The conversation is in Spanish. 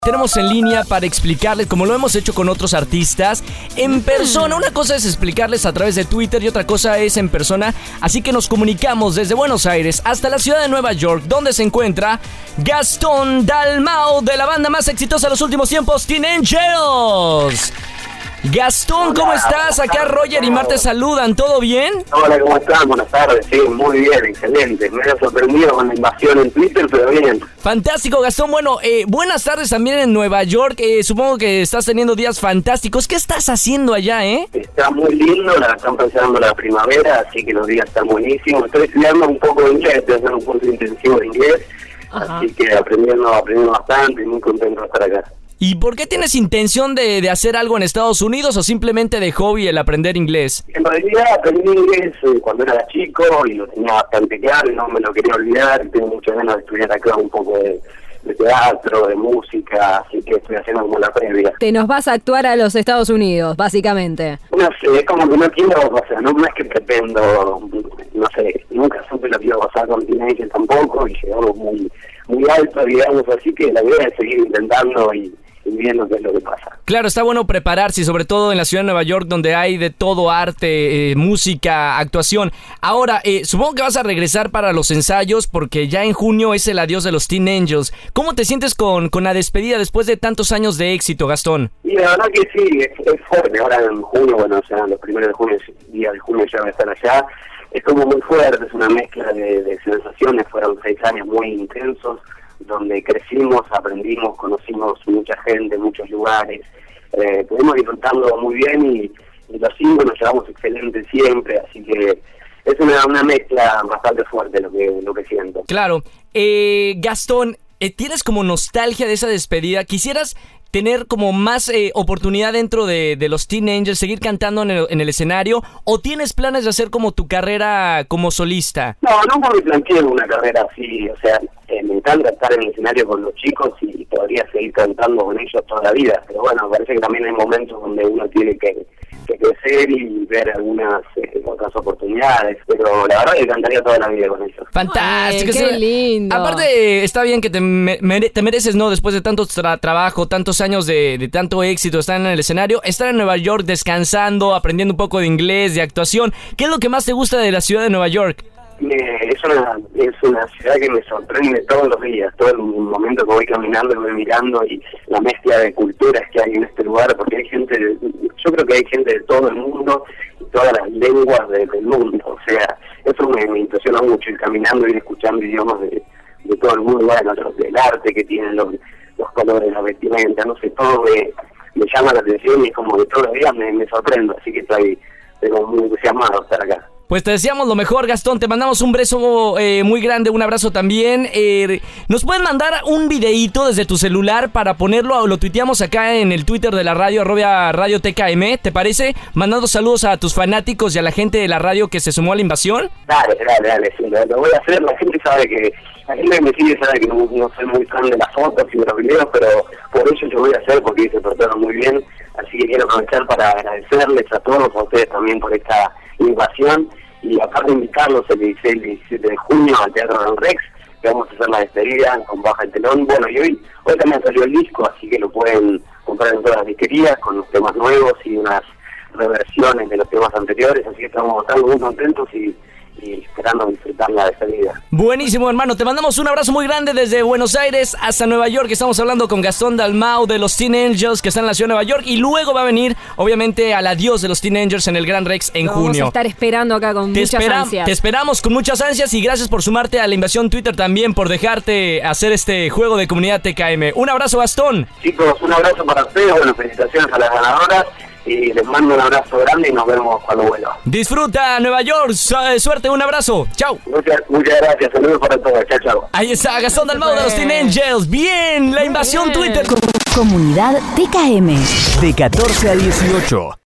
Tenemos en línea para explicarles, como lo hemos hecho con otros artistas, en persona. Una cosa es explicarles a través de Twitter y otra cosa es en persona. Así que nos comunicamos desde Buenos Aires hasta la ciudad de Nueva York, donde se encuentra Gastón Dalmau, de la banda más exitosa de los últimos tiempos, Teen Angels. Gastón, ¿cómo estás? Acá Roger y Mar te saludan, ¿todo bien? Hola, ¿cómo estás? Buenas tardes, sí, muy bien, excelente. Me he sorprendido con la invasión en Twitter, pero bien. Fantástico, Gastón. Bueno, buenas tardes también en Nueva York. Supongo que estás teniendo días fantásticos. ¿Qué estás haciendo allá, Está muy lindo, están empezando la primavera, así que los días están buenísimos. Estoy estudiando un poco de inglés, estoy haciendo un curso intensivo de inglés, así que aprendiendo bastante y muy contento de estar acá. ¿Y por qué tienes intención de hacer algo en Estados Unidos o simplemente de hobby el aprender inglés? En realidad aprendí inglés cuando era chico y lo tenía bastante claro y no me lo quería olvidar. Tengo muchas ganas de estudiar acá un poco de teatro, de música, así que estoy haciendo como la previa. Te nos vas a actuar a los Estados Unidos, básicamente. No sé, es como que no quiero, o sea, no es que pretendo, no sé, nunca supe lo que iba a pasar con Teen Angels tampoco y llegamos muy alto, digamos, así que la idea es seguir intentando y viendo qué es lo que pasa. Claro, está bueno prepararse y sobre todo en la ciudad de Nueva York donde hay de todo, arte, música, actuación. Ahora, supongo que vas a regresar para los ensayos porque ya en junio es el adiós de los Teen Angels. ¿Cómo te sientes con la despedida después de tantos años de éxito, Gastón? Y la verdad que sí, es fuerte. Ahora en junio, bueno, o sea, los primeros de junio, día de junio ya voy a estar allá. Es como muy fuerte, es una mezcla de sensaciones. Fueron 6 años muy intensos, donde crecimos, aprendimos, conocimos mucha gente, muchos lugares, pudimos disfrutarlo muy bien y los 5 nos llevamos excelente siempre, así que es una mezcla bastante fuerte lo que siento. Claro, Gastón, ¿tienes como nostalgia de esa despedida? ¿Quisieras tener como más oportunidad dentro de los Teen Angels, seguir cantando en el escenario, o tienes planes de hacer como tu carrera como solista? No, nunca me planteé una carrera así, o sea, me encanta estar en el escenario con los chicos y podría seguir cantando con ellos toda la vida, pero bueno, me parece que también hay momentos donde uno tiene que crecer y ver algunas otras oportunidades, pero la verdad que cantaría toda la vida con ellos. Fantástico. Ay, qué lindo. Aparte, está bien que te mereces, ¿no? Después de tanto trabajo, tantos años de tanto éxito, estar en el escenario, estar en Nueva York descansando, aprendiendo un poco de inglés, de actuación. ¿Qué es lo que más te gusta de la ciudad de Nueva York? Es una ciudad que me sorprende todos los días, todo el momento que voy caminando, voy mirando y la mezcla de culturas que hay en este lugar, porque hay gente, yo creo que hay gente de todo el mundo y todas las lenguas del mundo, o sea, eso me impresiona mucho, ir caminando y escuchando idiomas de todo el mundo, bueno, el arte que tienen, los colores, la vestimenta, no sé, todo me llama la atención y es como que todos los días me sorprendo, así que estoy muy entusiasmado de estar acá. Pues te deseamos lo mejor, Gastón. Te mandamos un beso muy grande, un abrazo también. ¿Nos pueden mandar un videíto desde tu celular para ponerlo? Lo tuiteamos acá en el Twitter de la radio, @Radio TKM, ¿te parece? Mandando saludos a tus fanáticos y a la gente de la radio que se sumó a la invasión. Dale, sí, lo voy a hacer. La gente sabe que... La gente que me sigue sabe que no soy muy fan de las fotos y de los videos, pero por eso yo voy a hacer porque se portaron muy bien. Así que quiero aprovechar para agradecerles a todos, a ustedes también por esta invasión. Y aparte invitarlos el 16 y 17 de junio al Teatro Gran Rex, que vamos a hacer la despedida con Baja el Telón. Bueno, y hoy también salió el disco, así que lo pueden comprar en todas las disquerías con los temas nuevos y unas reversiones de los temas anteriores, así que estamos muy contentos y esperando disfrutar la despedida. Buenísimo, hermano, te mandamos un abrazo muy grande desde Buenos Aires hasta Nueva York. Estamos hablando con Gastón Dalmau de los Teen Angels, que están en la ciudad de Nueva York, y luego va a venir, obviamente, al adiós de los Teen Angels en el Gran Rex en junio. Vamos a estar esperando acá con muchas ansias. Te esperamos con muchas ansias y gracias por sumarte a la invasión Twitter también, por dejarte hacer este juego de comunidad TKM. Un abrazo, Gastón. Chicos, un abrazo para ustedes, bueno, felicitaciones a las ganadoras. Y les mando un abrazo grande y nos vemos cuando vuelva. Disfruta Nueva York, suerte, un abrazo, chau. Muchas gracias, saludos para todos, chao. Ahí está Gastón Dalmau de los Teen Angels. Bien, la invasión Twitter. Comunidad TKM. De 14 a 18.